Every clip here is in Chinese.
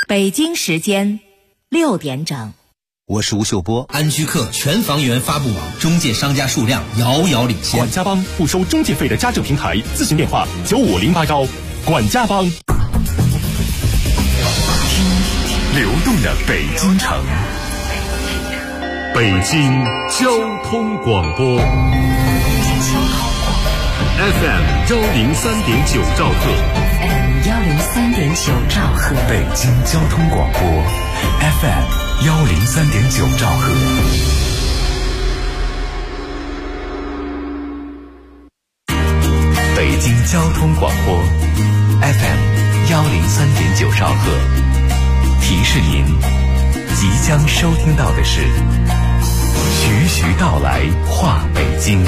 北京时间6点整。 我是吴秀波。 安居客全房源发布网中介商家数量遥遥领先。 管家帮不收中介费的家政平台，咨询电话95081。管家帮。 流动的北京城，北京交通广播 FM103.9兆赫 103.9兆赫， 北京交通广播 FM103.9兆赫。北京交通广播 FM103.9兆赫，提示您即将收听到的是徐徐道来话北京。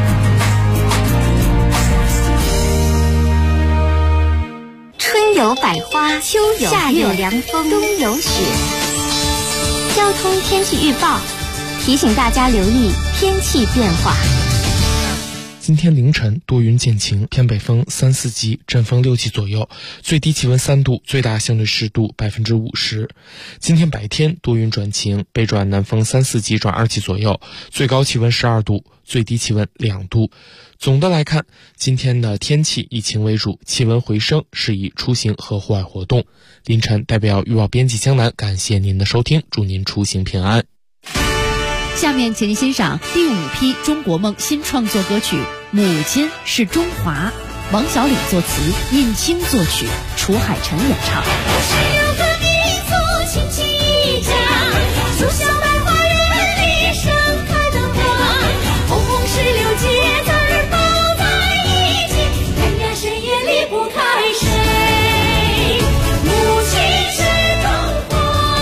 春有百花，秋有夏有凉风，冬有雪。交通天气预报提醒大家留意天气变化。 今天凌晨多云见晴，偏北风3、4级，阵风6级左右，最低气温3度，最大相对湿度50%。今天白天多云转晴，北转南风3、4级转2级左右，最高气温12度，最低气温2度。总的来看，今天的天气以晴为主，气温回升，适宜出行和户外活动。凌晨代表预报编辑江南感谢您的收听，祝您出行平安。 下面请您欣赏第5批中国梦新创作歌曲《母亲是中华》，王小礼作词，尹清作曲，楚海晨演唱。 我是有个民族亲戚一家，就像百花园里盛开的花，红红石榴结籽儿抱在一起，人呀谁也离不开谁。母亲是中华。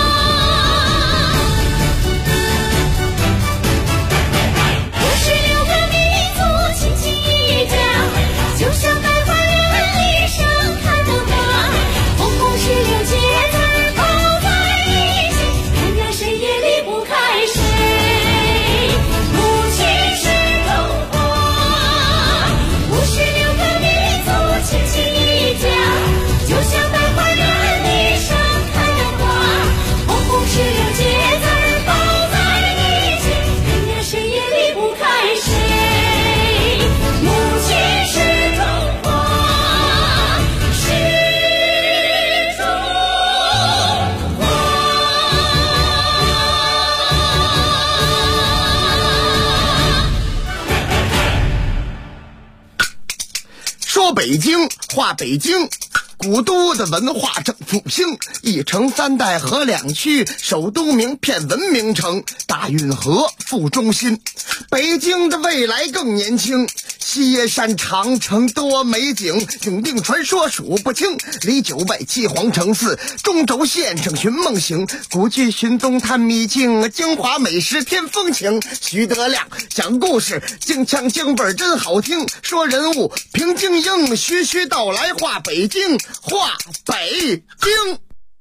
就像百花园里盛开的花，红红石榴结籽儿抱在一起，人呀谁也离不开谁。母亲是中华，56个民族亲戚一家，就像百花园里盛开的花，红红石榴结籽儿抱在一起，人呀谁也离不开谁。母亲是说北京话北京，古都的文化正复兴，一城3代和2区，首都名片文明城，大运河副中心。北京的未来更年轻，西耶山长城多美景，永定传说数不清，离9外7皇城4，中轴线上寻梦行，古剧寻踪探秘境，京华美食添风情。徐德亮讲故事，京腔京味真好听，说人物评京英，徐徐道来话北京，话北京。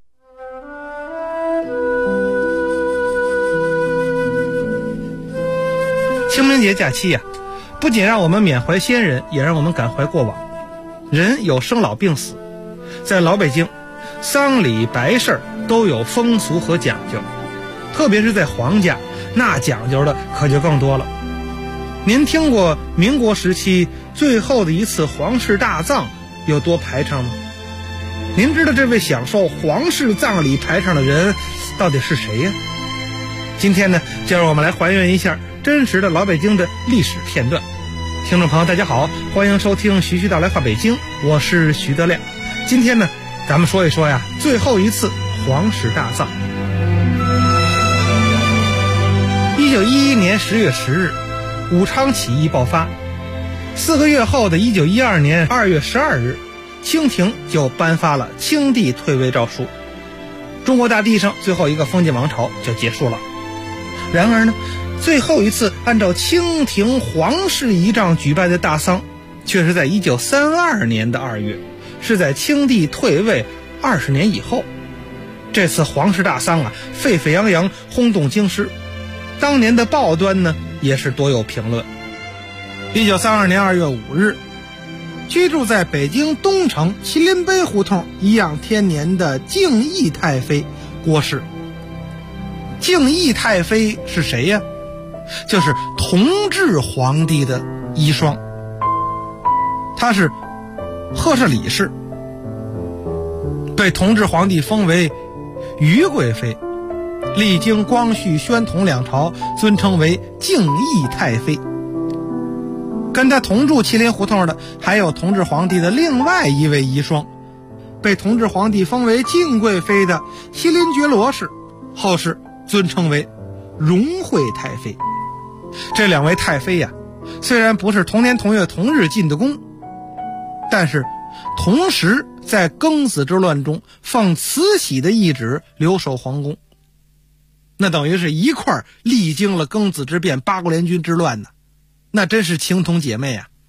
清明节假期不仅让我们缅怀先人，也让我们感怀过往。人有生老病死，在老北京，丧礼白事都有风俗和讲究，特别是在皇家，那讲究的可就更多了。您听过民国时期最后的一次皇室大葬有多排场吗？您知道这位享受皇室葬礼排场的人到底是谁呀？今天呢，就让我们来还原一下真实的老北京的历史片段。听众朋友大家好，欢迎收听徐徐道来话北京，我是徐德亮。今天呢，咱们说一说最后一次皇室大葬。1911年10月10日，武昌起义爆发。4个月后的1912年2月12日，清廷就颁发了清帝退位诏书，中国大地上最后一个封建王朝就结束了。然而呢，最后一次按照清廷皇室仪仗举办的大丧，却是在1932年的2月，是在清帝退位20年以后。这次皇室大丧沸沸扬扬，轰动京师。当年的报端呢，也是多有评论。1932年2月5日， 居住在北京东城麒麟碑胡同颐养天年的敬义太妃过世。敬义太妃是谁呀？就是同治皇帝的遗孀，她是赫氏李氏，被同治皇帝封为于贵妃，历经光绪、宣统两朝，尊称为敬义太妃。跟他同住麒麟胡同的还有同治皇帝的另外一位遗孀，被同治皇帝封为敬贵妃的麒麟觉罗氏，后世尊称为荣惠太妃。这两位太妃呀，虽然不是同年同月同日进的宫，但是同时在庚子之乱中奉慈禧的懿旨留守皇宫，那等于是一块历经了庚子之变、八国联军之乱呢，那真是情同姐妹啊。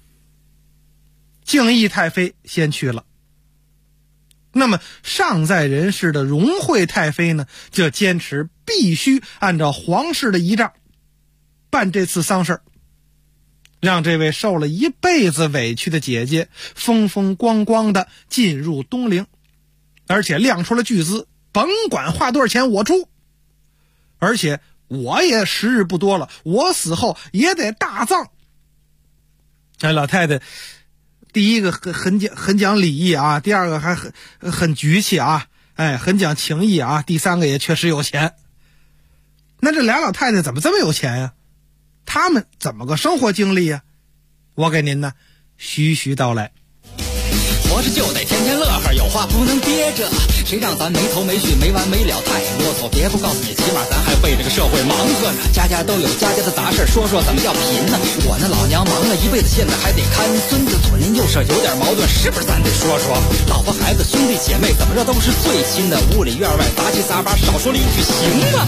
敬义太妃先去了，那么尚在人世的荣惠太妃呢，就坚持必须按照皇室的仪仗办这次丧事，让这位受了一辈子委屈的姐姐风风光光的进入东陵，而且亮出了巨资，甭管花多少钱我出，而且我也时日不多了，我死后也得大葬。这老太太第一个很讲礼义啊，第二个还很局气啊，很讲情义啊，第三个也确实有钱。那这俩老太太怎么这么有钱呀？他们怎么个生活经历呀？我给您呢徐徐道来。 活着就得天天乐呵，有话不能憋着，谁让咱没头没绪没完没了太啰嗦。别不告诉你，起码咱还为这个社会忙活呢。家家都有家家的杂事，说说怎么叫贫呢？我那老娘忙了一辈子，现在还得看孙子，左邻右舍有点矛盾，是不是咱得说说？老婆孩子兄弟姐妹怎么着都是最亲的，屋里院外杂七杂八，少说了一句行吗？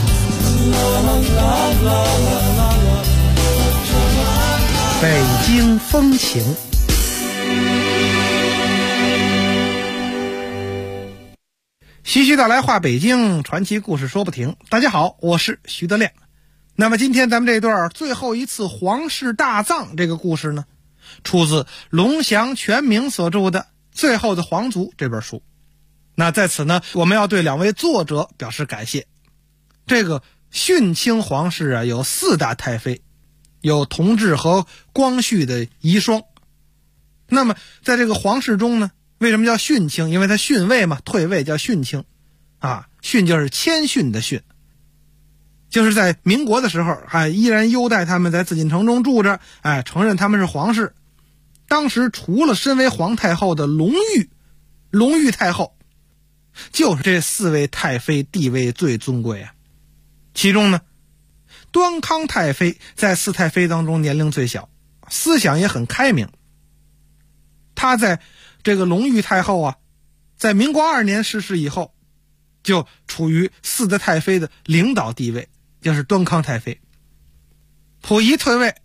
北京风情。徐徐道来话北京，传奇故事说不停。大家好，我是徐德亮。那么今天咱们这段最后一次皇室大葬这个故事呢，出自龙祥全明所著的《最后的皇族》这本书。那在此呢，我们要对两位作者表示感谢。这个训清皇室啊，有4大太妃，有同治和光绪的遗孀。那么在这个皇室中呢，为什么叫训清？因为他逊位嘛，退位叫训清啊。训就是谦逊的训，就是在民国的时候依然优待他们在紫禁城中住着，承认他们是皇室。当时除了身为皇太后的隆裕太后，就是这4位太妃地位最尊贵啊。其中呢，端康太妃在4太妃当中年龄最小，思想也很开明。她在这个隆裕太后啊，在民国2年逝世以后，就处于4个太妃的领导地位，就是端康太妃。溥仪退位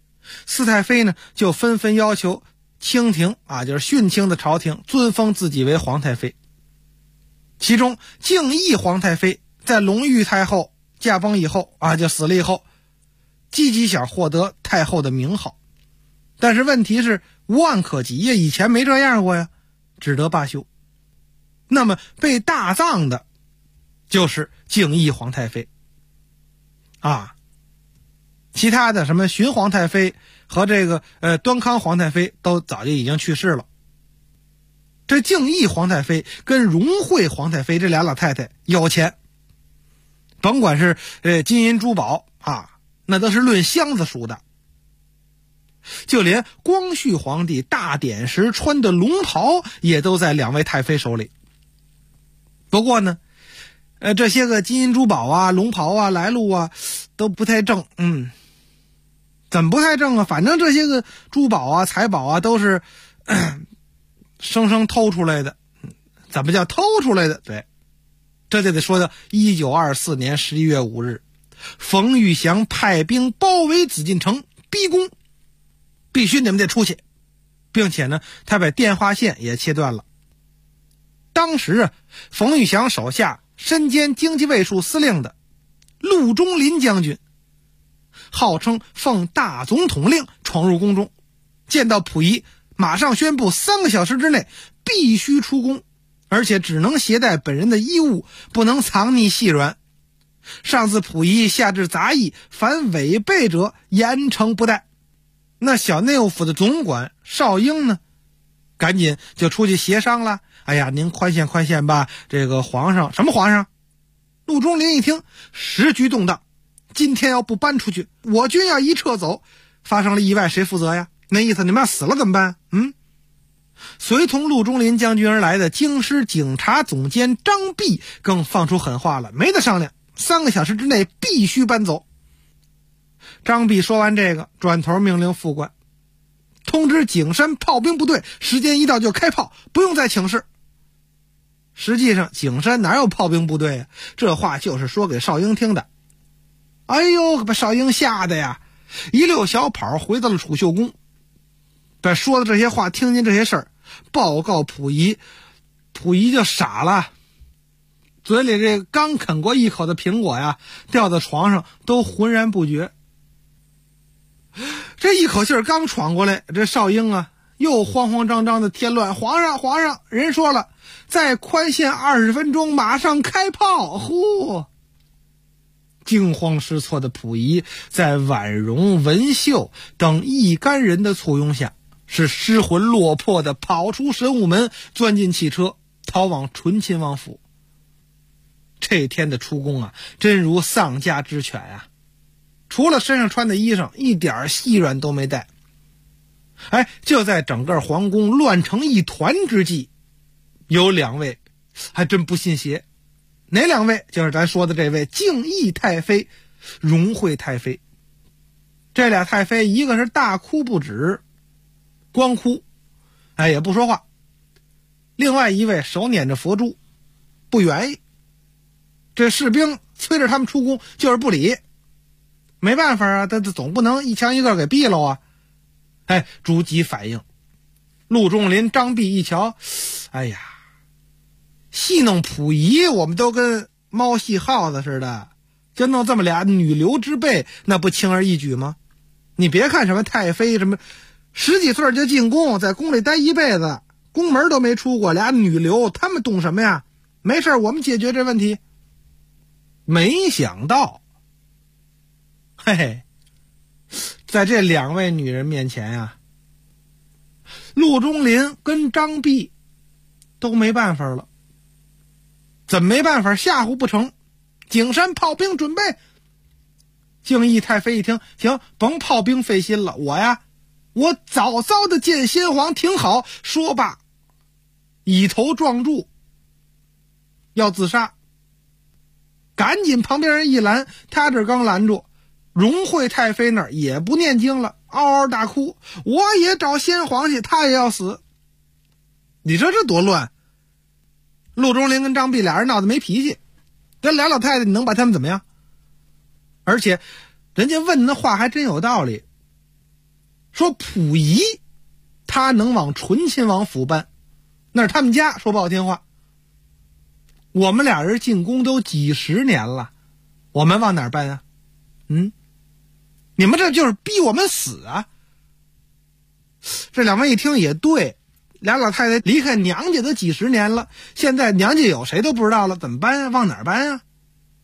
，4太妃呢就纷纷要求清廷啊，就是训清的朝廷尊封自己为皇太妃。其中敬义皇太妃在隆裕太后驾崩以后啊，就死了以后，积极想获得太后的名号，但是问题是无案可及呀，以前没这样过呀，只得罢休。那么被大葬的就是敬义皇太妃啊，其他的什么循皇太妃和这个端康皇太妃都早就已经去世了。这敬义皇太妃跟荣惠皇太妃这俩老太太有钱，甭管是金银珠宝啊，那都是论箱子数的。就连光绪皇帝大典时穿的龙袍也都在2位太妃手里。不过呢，这些个金银珠宝啊、龙袍啊、来路啊都不太正。怎么不太正啊？反正这些个珠宝啊、财宝啊都是生生偷出来的。怎么叫偷出来的？对，这就得说到1924年11月5日，冯玉祥派兵包围紫禁城，逼宫，必须你们得出去，并且呢，他把电话线也切断了。当时啊，冯玉祥手下身兼经济卫戍司令的陆中林将军，号称奉大总统令闯入宫中，见到溥仪马上宣布3个小时之内必须出宫，而且只能携带本人的衣物，不能藏匿细软。上自溥仪，下至杂役，凡违背者严惩不贷。那小内务府的总管邵英呢，赶紧就出去协商了。哎呀，您宽限宽限吧，这个皇上，什么皇上？陆中林一听，时局动荡，今天要不搬出去，我军要一撤走，发生了意外谁负责呀？那意思你们要死了怎么办？随同陆中林将军而来的京师警察总监张弼更放出狠话了，没得商量，3个小时之内必须搬走。张弼说完这个，转头命令副官通知景山炮兵部队，时间一到就开炮，不用再请示。实际上景山哪有炮兵部队啊？这话就是说给邵英听的。哎呦，把邵英吓得呀，一溜小跑回到了储秀宫，把说的这些话，听见这些事儿，报告溥仪，溥仪就傻了，嘴里这刚啃过一口的苹果呀，掉在床上都浑然不觉。这一口气儿刚闯过来，这邵英啊又慌慌张张的添乱，皇上，人说了，再宽限20分钟，马上开炮。呼！惊慌失措的溥仪在婉容、文秀等一干人的簇拥下，是失魂落魄的跑出神武门，钻进汽车，逃往醇亲王府。这天的出宫啊，真如丧家之犬啊！除了身上穿的衣裳，一点细软都没带。就在整个皇宫乱成一团之际，有2位还真不信邪。哪2位？就是咱说的这位敬义太妃、荣惠太妃。这俩太妃，一个是大哭不止，光哭，也不说话；另外一位手捻着佛珠，不愿意。这士兵催着他们出宫，就是不理。没办法啊，他总不能一枪一个给毙了啊！逐级反应。陆中林、张弼一瞧，哎呀，戏弄溥仪，我们都跟猫戏耗子似的，就弄这么俩女流之辈，那不轻而易举吗？你别看什么太妃，什么10几岁就进宫，在宫里待一辈子，宫门都没出过，俩女流，他们懂什么呀？没事，我们解决这问题。没想到，在这2位女人面前啊，陆中林跟张弼都没办法了。怎么没办法？吓唬不成，景山炮兵准备。敬义太妃一听，行，甭炮兵费心了，我早早的见先皇，挺好。说罢，以头撞柱，要自杀。赶紧旁边人一拦，他这刚拦住，荣惠太妃那儿也不念经了，嗷嗷大哭，我也找先皇去，他也要死。你说这多乱！陆中林跟张弼俩人闹得没脾气，这俩老太太你能把他们怎么样？而且人家问的话还真有道理，说溥仪他能往醇亲王府搬，那是他们家，说不好听话。我们俩人进宫都几10年了，我们往哪儿搬啊？你们这就是逼我们死啊！这2位一听也对，俩老太太离开娘家都几10年了，现在娘家有谁都不知道了，怎么搬啊？往哪儿搬啊？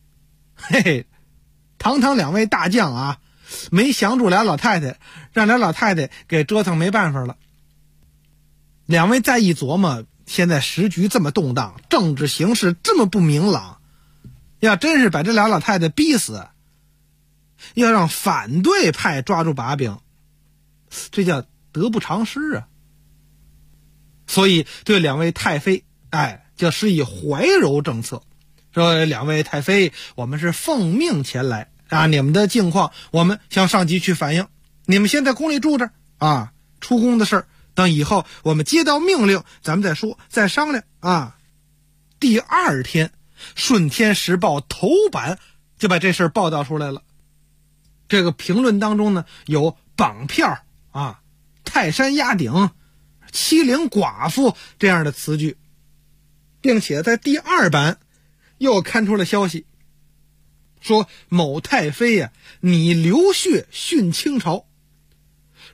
堂堂2位大将啊，没降住俩老太太，让俩老太太给折腾没办法了。2位再一琢磨，现在时局这么动荡，政治形势这么不明朗，要真是把这俩老太太逼死，要让反对派抓住把柄，这叫得不偿失啊。所以对2位太妃，就施以怀柔政策，说2位太妃，我们是奉命前来啊，你们的境况我们向上级去反映，你们先在宫里住着啊，出宫的事儿等以后我们接到命令咱们再说，再商量啊。第2天，《顺天时报》头版就把这事儿报道出来了。这个评论当中呢，有绑票啊、泰山压顶、欺凌寡妇这样的词句，并且在第2版又刊出了消息，说某太妃呀，你流血殉清朝，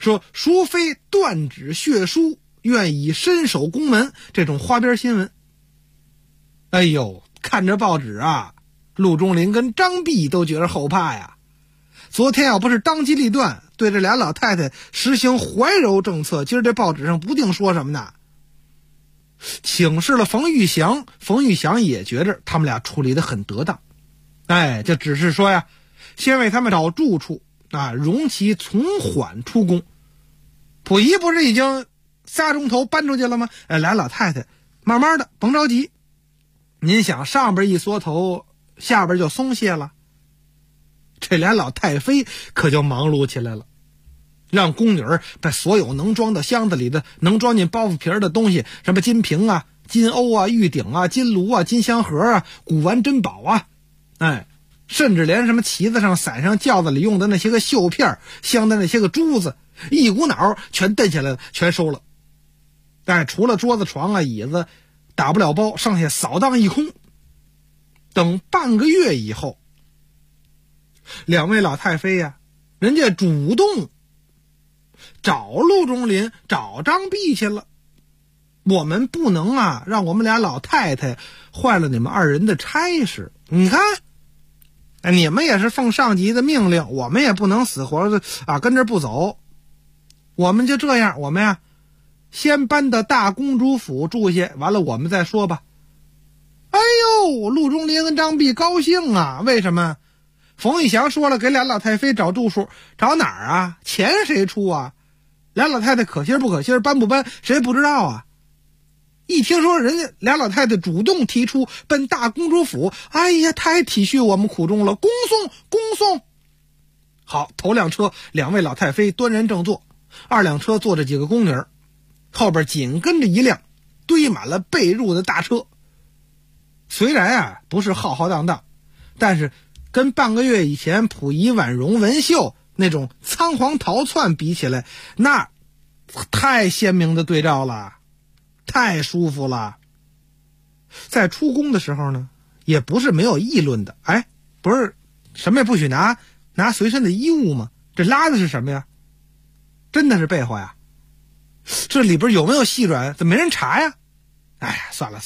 说孰非断指血书，愿以伸手攻门，这种花边新闻。哎呦，看着报纸啊，陆中林跟张弼都觉得后怕呀。昨天要不是当机立断对这俩老太太实行怀柔政策，今儿这报纸上不定说什么呢。请示了冯玉祥，冯玉祥也觉着他们俩处理得很得当。就只是说呀，先为他们找住处啊，容其从缓出宫。溥仪不是已经仨钟头搬出去了吗？俩老太太慢慢的，甭着急。您想，上边一缩头，下边就松懈了。这俩老太妃可就忙碌起来了，让宫女儿把所有能装到箱子里的、能装进包袱皮的东西，什么金瓶啊、金瓯啊、玉鼎啊、金炉啊、金香盒啊、古玩珍宝啊，甚至连什么旗子上、伞上、轿子里用的那些个绣片、镶的那些个珠子，一股脑全蹬下来了，全收了。除了桌子、床啊、椅子打不了包，剩下扫荡一空。等半个月以后，两位老太妃呀，人家主动找陆中林、找张弼去了。我们不能啊，让我们俩老太太坏了你们二人的差事。你看，你们也是奉上级的命令，我们也不能死活的跟着不走。我们就这样，我们呀，先搬到大公主府住下，完了我们再说吧。哎呦，陆中林跟张弼高兴啊！为什么？冯玉祥说了，给俩老太妃找住处，找哪儿啊？钱谁出啊？俩老太太可心不可心，搬不搬谁不知道啊？一听说人家俩老太太主动提出奔大公主府，哎呀，太体恤我们苦衷了，恭送恭送。好，头辆车两位老太妃端然正坐，二辆车坐着几个宫女，后边紧跟着一辆堆满了被褥的大车。虽然不是浩浩荡荡，但是跟半个月以前溥仪、婉容、文秀那种仓皇逃窜比起来，那太鲜明的对照了，太舒服了。在出宫的时候呢，也不是没有议论的。不是什么也不许拿随身的衣物吗？这拉的是什么呀？真的是被窝呀？这里边有没有细软？怎么没人查呀？算了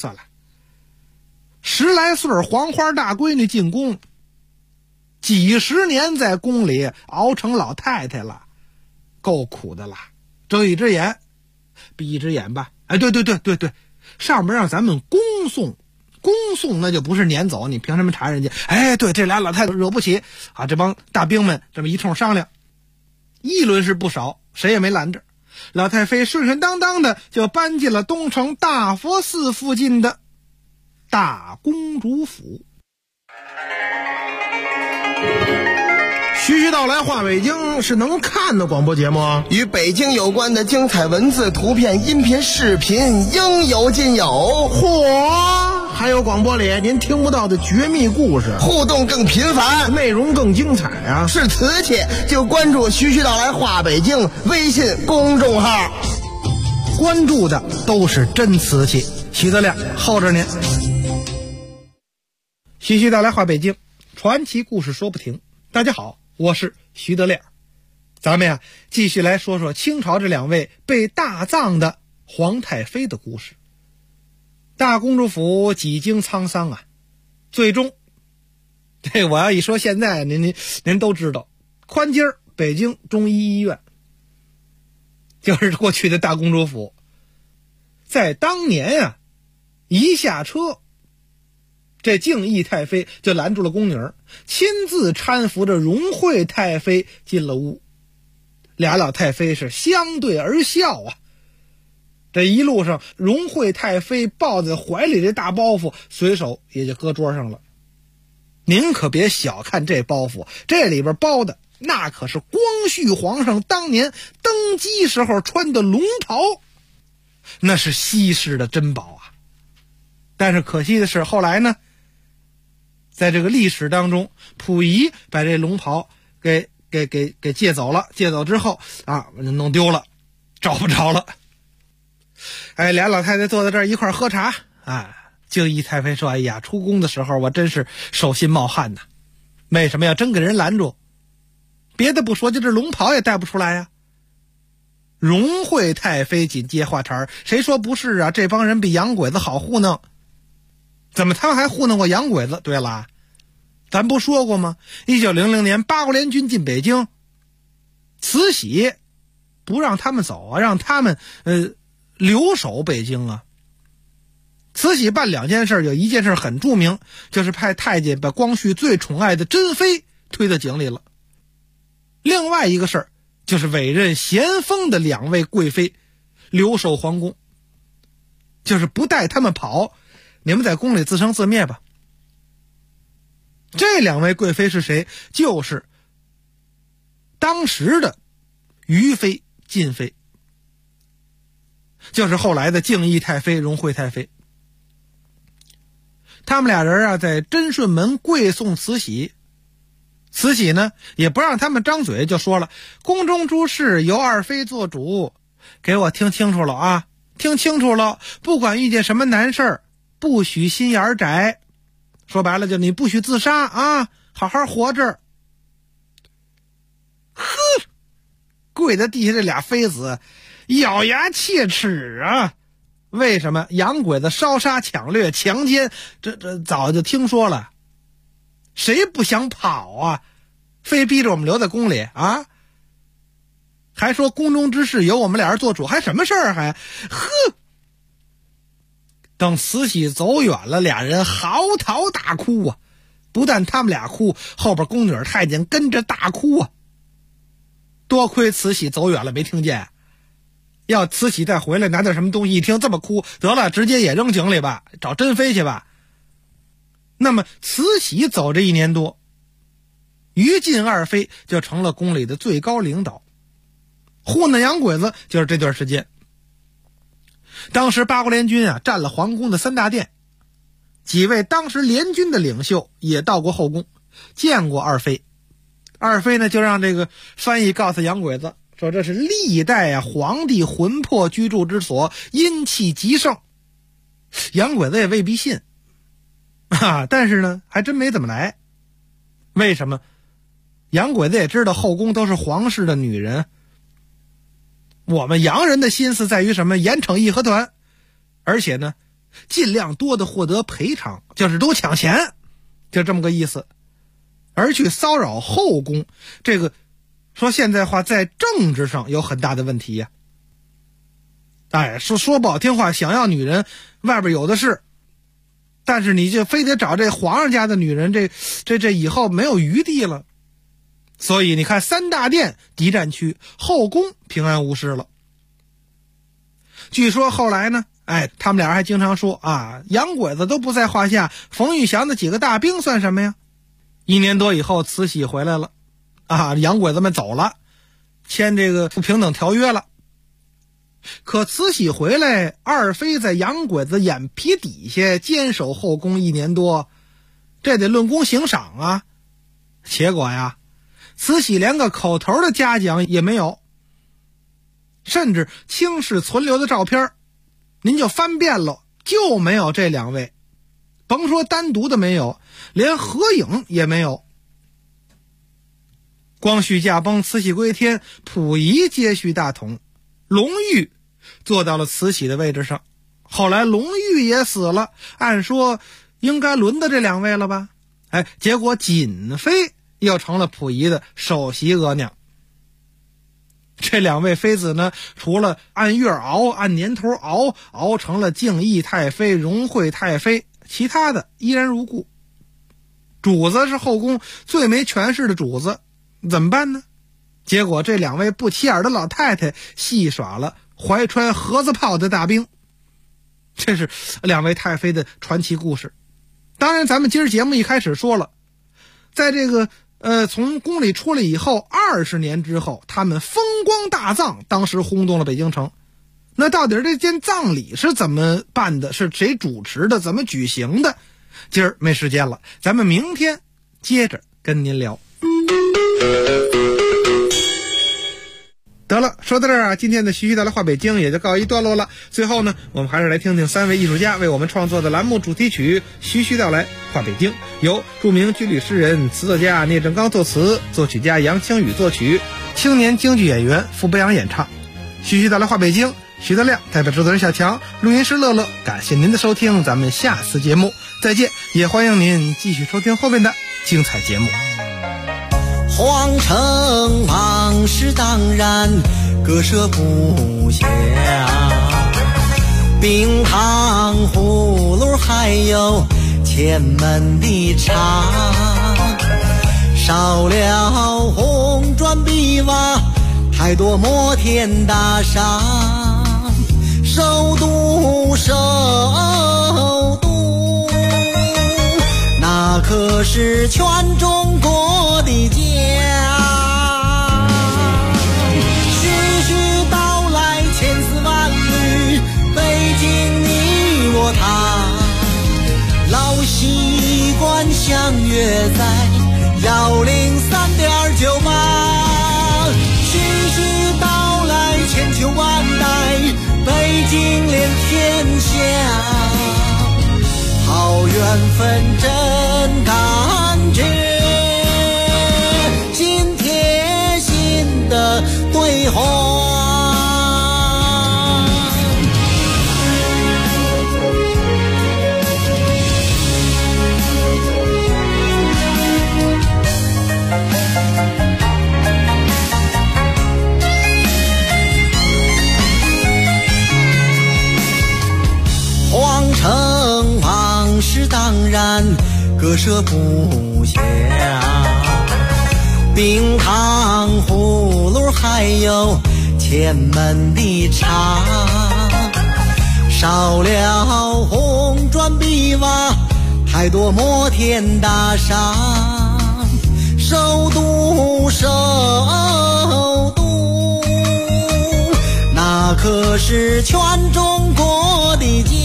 ，10来岁黄花大闺女进宫，几十年在宫里熬成老太太了，够苦的了。睁一只眼闭一只眼吧。对，上面让咱们恭送那就不是撵走，你凭什么查人家？对，这俩老太太惹不起啊！这帮大兵们这么一通商量，议论是不少，谁也没拦着。老太妃顺顺当当的就搬进了东城大佛寺附近的大公主府。 徐徐道来话北京是能看的广播节目啊， 与北京有关的精彩文字、图片、音频、视频应有尽有。 嚯，还有广播里您听不到的绝密故事， 互动更频繁， 内容更精彩啊！ 是瓷器就关注徐徐道来话北京微信公众号， 关注的都是真瓷器。徐德亮候着您。徐徐道来话北京，传奇故事说不停。大家好，我是徐德亮。咱们继续来说说清朝这两位被大葬的皇太妃的故事。大公主府几经沧桑啊，最终这我要一说现在您都知道，宽街北京中医医院就是过去的大公主府。在当年一下车，这敬义太妃就拦住了宫女，亲自搀扶着荣惠太妃进了屋。俩老太妃是相对而笑啊。这一路上，荣惠太妃抱在怀里这大包袱随手也就搁桌上了。您可别小看这包袱，这里边包的那可是光绪皇上当年登基时候穿的龙袍，那是稀世的珍宝啊。但是可惜的是，后来呢，在这个历史当中，溥仪把这龙袍给借走了，借走之后弄丢了，找不着了。俩老太太坐在这儿一块喝茶敬义太妃说：“哎呀，出宫的时候我真是手心冒汗呐，为什么要真给人拦住？别的不说，就这龙袍也带不出来呀。 荣惠太妃紧接话茬，谁说不是啊？这帮人比洋鬼子好糊弄。怎么他们还糊弄过洋鬼子？对了，咱不说过吗？1900年八国联军进北京，慈禧不让他们走啊，让他们留守北京啊。慈禧办2件事，有一件事很著名，就是派太监把光绪最宠爱的珍妃推到井里了。另外一个事儿就是委任咸丰的2位贵妃留守皇宫，就是不带他们跑，你们在宫里自生自灭吧。这2位贵妃是谁？就是当时的余妃、晋妃，就是后来的敬义太妃、荣惠太妃。他们俩人啊，在真顺门跪送慈禧。慈禧呢，也不让他们张嘴，就说了：宫中诸事由2妃做主，给我听清楚了啊，听清楚了，不管遇见什么难事儿，不许心眼窄。说白了，就你不许自杀啊，好好活着。呵，跪在地下这俩妃子咬牙切齿啊！为什么？洋鬼子烧杀抢掠强奸，这早就听说了，谁不想跑啊？非逼着我们留在宫里啊？还说宫中之事由我们俩人做主，还什么事儿？还呵！等慈禧走远了，俩人嚎啕大哭啊！不但他们俩哭，后边宫女太监跟着大哭啊！多亏慈禧走远了没听见，要慈禧再回来拿点什么东西，一听这么哭，得了，直接也扔井里吧，找珍妃去吧。那么慈禧走这1年多，于禁2妃就成了宫里的最高领导，糊弄洋鬼子就是这段时间。当时八国联军啊占了皇宫的3大殿，几位当时联军的领袖也到过后宫，见过2妃。2妃呢就让这个翻译告诉洋鬼子，说这是历代啊皇帝魂魄居住之所，阴气极盛。洋鬼子也未必信啊，但是呢还真没怎么来。为什么？洋鬼子也知道后宫都是皇室的女人，我们洋人的心思在于什么？严惩义和团，而且呢尽量多的获得赔偿，就是多抢钱，就这么个意思。而去骚扰后宫，这个说现在话，在政治上有很大的问题呀。哎，说不好听话，想要女人外边有的是，但是你就非得找这皇上家的女人，这以后没有余地了。所以你看3大殿敌占区，后宫平安无事了。据说后来呢，他们俩还经常说啊，洋鬼子都不在话下，冯玉祥的几个大兵算什么呀？1年多以后，慈禧回来了啊，洋鬼子们走了，签这个不平等条约了。可慈禧回来，2妃在洋鬼子眼皮底下坚守后宫1年多，这得论功行赏啊。结果呀，慈禧连个口头的嘉奖也没有，甚至清室存留的照片您就翻遍了，就没有这2位，甭说单独的没有，连合影也没有。光绪驾崩，慈禧归天，溥仪接续大统，隆裕坐到了慈禧的位置上。后来隆裕也死了，按说应该轮到这2位了吧？结果瑾妃又成了溥仪的首席额娘。这2位妃子呢，除了按月熬，按年头熬成了敬义太妃、荣惠太妃，其他的依然如故。主子是后宫最没权势的主子，怎么办呢？结果这2位不起眼的老太太戏耍了怀揣盒子炮的大兵。这是2位太妃的传奇故事。当然咱们今儿节目一开始说了，在这个从宫里出来以后20年之后，他们风光大葬，当时轰动了北京城。那到底这件葬礼是怎么办的？是谁主持的？怎么举行的？今儿没时间了，咱们明天接着跟您聊。得了，说到这儿啊，今天的徐徐道来话北京也就告一段落了。最后呢，我们还是来听听3位艺术家为我们创作的栏目主题曲《徐徐道来话北京》，由著名军旅诗人、词作家聂正刚作词，作曲家杨清宇作曲，青年京剧演员傅北阳演唱。 徐徐到来话北京，徐德亮代表制作人小强，录音师乐乐，感谢您的收听，咱们下次节目再见，也欢迎您继续收听后面的精彩节目。 皇城往事当然割舍不下，冰糖葫芦还有前门的茶，少了红砖碧瓦，太多摩天大厦，首都首都，那可是全中国的家。徐徐道来千丝万缕，北京你我他，老习惯相约在103.98，徐徐道来千秋万代，北京连天下，好缘分真感觉，心贴心的对话。皇城往事当然割舍不下，冰糖葫芦还有前门的茶，少了红砖碧瓦，太多摩天大厦，首都首都，那可是全中国的家。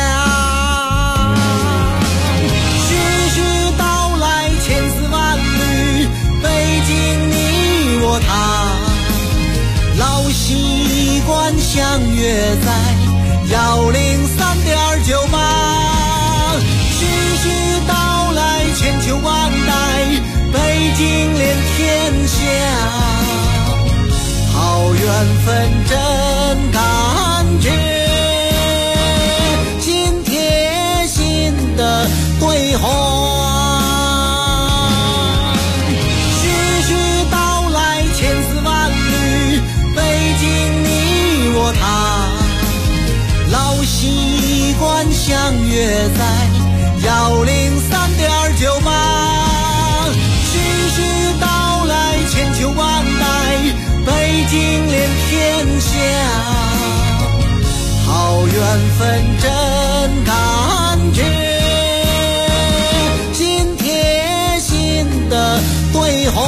徐徐道来千丝万缕，北京你我他，老习惯相约在103.98，徐徐道来千秋万代，北京连天下，好缘分真感觉，心贴心的对话。徐徐道来千丝万缕，北京你我他，老习惯相约在103.98，徐徐道来千秋万代，北京连天下，好缘分真感觉，心贴心的对话，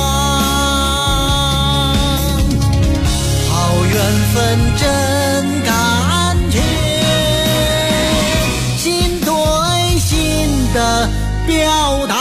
好缘分真感觉，心对心的表达。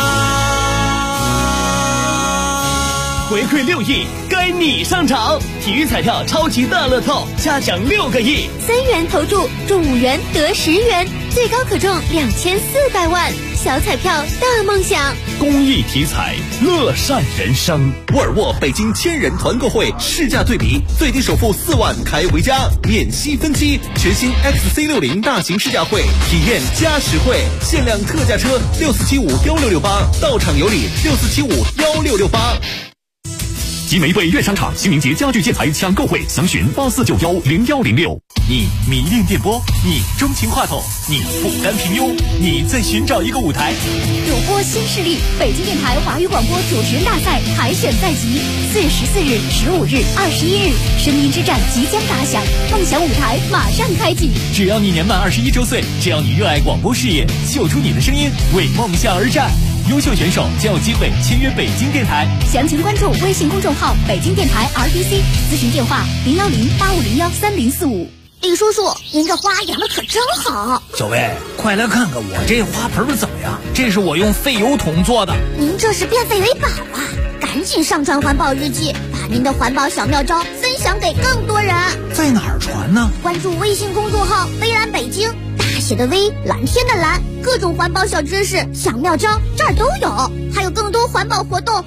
回馈6亿，该你上场！体育彩票超级大乐透，嘉奖6个亿 ，3元投注中5元得10元，最高可中2400万，小彩票大梦想。 公益体彩，乐善人生。 沃尔沃北京1000人团购会试驾对比，最低首付4万开回家，免息分期。全新 XC60 大型试驾会，体验加实惠，限量特价车64751668，到场有礼64751668。 集玫瑰悦商场清明节家具建材抢购会，详询84910106。 你迷恋电波，你钟情话筒，你不甘平庸，你在寻找一个舞台。 主播新势力，北京电台华语广播主持人大赛海选在即，4月14日、15日、21日，声音之战即将打响，梦想舞台马上开启。 只要你年满21周岁，只要你热爱广播事业，秀出你的声音，为梦想而战。优秀选手将有机会签约北京电台， 详情关注微信公众号北京电台 RTC， 咨询电话010-8501-3045。 李叔叔，您这花养的可真好。 小薇，快来看看我这花盆怎么样？这是我用废油桶做的。 您这是变废为宝啊！赶紧上传环保日记，把您的环保小妙招分享给更多人。 在哪儿传呢？ 关注微信公众号微蓝北京，大写的微，蓝天的蓝，各种环保小知识、小妙招这儿都有，还有更多环保活动